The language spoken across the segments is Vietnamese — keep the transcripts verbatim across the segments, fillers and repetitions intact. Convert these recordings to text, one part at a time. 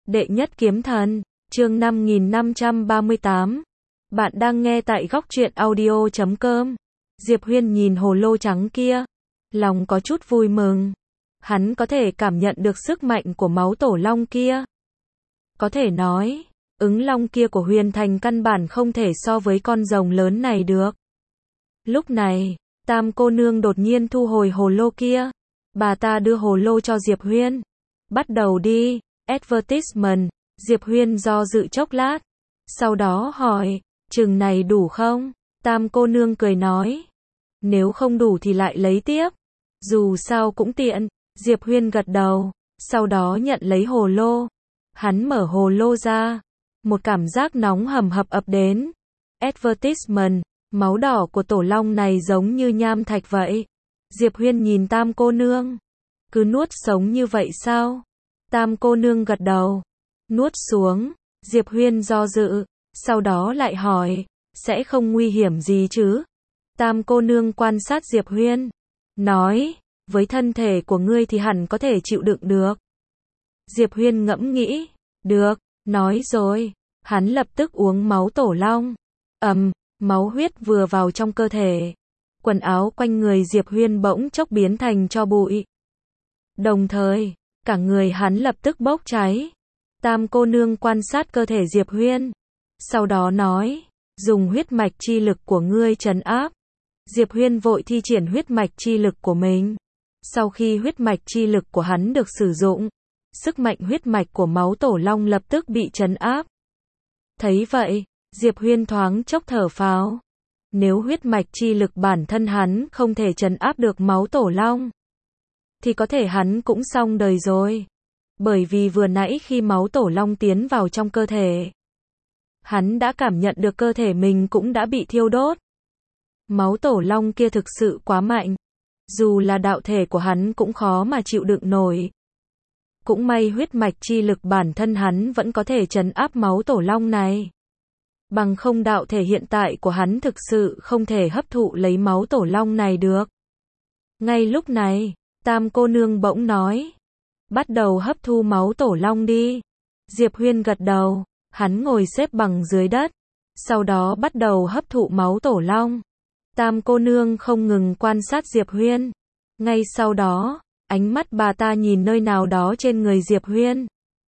Đệ nhất kiếm thần, chương năm nghìn năm trăm ba mươi tám. Bạn đang nghe tại góc truyện audio chấm com. Diệp Huyên nhìn hồ lô trắng kia, lòng có chút vui mừng. Hắn có thể cảm nhận được sức mạnh của máu tổ long kia. Có thể nói, ứng long kia của Huyền Thành căn bản không thể so với con rồng lớn này được. Lúc này, Tam cô nương đột nhiên thu hồi hồ lô kia. Bà ta đưa hồ lô cho Diệp Huyên. Bắt đầu đi. Advertisement. Diệp Huyên do dự chốc lát, sau đó hỏi, chừng này đủ không? Tam cô nương cười nói, nếu không đủ thì lại lấy tiếp, dù sao cũng tiện. Diệp Huyên gật đầu, sau đó nhận lấy hồ lô. Hắn mở hồ lô ra, một cảm giác nóng hầm hập ập đến. Advertisement, máu đỏ của tổ long này giống như nham thạch vậy. Diệp Huyên nhìn Tam cô nương, cứ nuốt sống như vậy sao? Tam cô nương gật đầu, nuốt xuống. Diệp Huyên do dự, sau đó lại hỏi, sẽ không nguy hiểm gì chứ? Tam cô nương quan sát Diệp Huyên, nói, với thân thể của ngươi thì hẳn có thể chịu đựng được. Diệp Huyên ngẫm nghĩ, được, nói rồi. Hắn lập tức uống máu tổ long. Ầm, máu huyết vừa vào trong cơ thể. Quần áo quanh người Diệp Huyên bỗng chốc biến thành tro bụi. Đồng thời, cả người hắn lập tức bốc cháy. Tam cô nương quan sát cơ thể Diệp Huyên, sau đó nói, dùng huyết mạch chi lực của ngươi trấn áp. Diệp Huyên vội thi triển huyết mạch chi lực của mình. Sau khi huyết mạch chi lực của hắn được sử dụng, sức mạnh huyết mạch của máu tổ long lập tức bị trấn áp. Thấy vậy, Diệp Huyên thoáng chốc thở phào. Nếu huyết mạch chi lực bản thân hắn không thể trấn áp được máu tổ long, thì có thể hắn cũng xong đời rồi. Bởi vì vừa nãy khi máu tổ long tiến vào trong cơ thể, hắn đã cảm nhận được cơ thể mình cũng đã bị thiêu đốt. Máu tổ long kia thực sự quá mạnh, dù là đạo thể của hắn cũng khó mà chịu đựng nổi. Cũng may huyết mạch chi lực bản thân hắn vẫn có thể trấn áp máu tổ long này. Bằng không đạo thể hiện tại của hắn thực sự không thể hấp thụ lấy máu tổ long này được. Ngay lúc này, Tam cô nương bỗng nói, bắt đầu hấp thu máu tổ long đi. Diệp Huyên gật đầu, hắn ngồi xếp bằng dưới đất, sau đó bắt đầu hấp thụ máu tổ long. Tam cô nương không ngừng quan sát Diệp Huyên. Ngay sau đó, ánh mắt bà ta nhìn nơi nào đó trên người Diệp Huyên.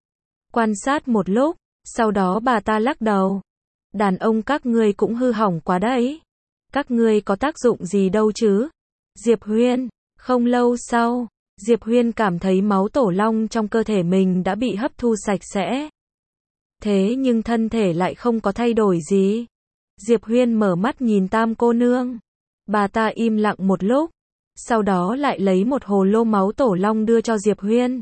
Quan sát một lúc, sau đó bà ta lắc đầu. Đàn ông các ngươi cũng hư hỏng quá đấy. Các ngươi có tác dụng gì đâu chứ? Diệp Huyên. Không lâu sau, Diệp Huyên cảm thấy máu tổ long trong cơ thể mình đã bị hấp thu sạch sẽ. Thế nhưng thân thể lại không có thay đổi gì. Diệp Huyên mở mắt nhìn Tam cô nương. Bà ta im lặng một lúc, sau đó lại lấy một hồ lô máu tổ long đưa cho Diệp Huyên.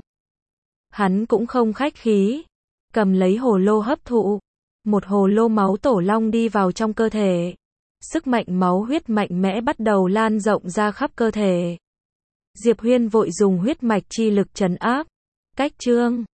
Hắn cũng không khách khí, cầm lấy hồ lô hấp thụ. Một hồ lô máu tổ long đi vào trong cơ thể. Sức mạnh máu huyết mạnh mẽ bắt đầu lan rộng ra khắp cơ thể. Diệp Huyên vội dùng huyết mạch chi lực trấn áp. Cách chương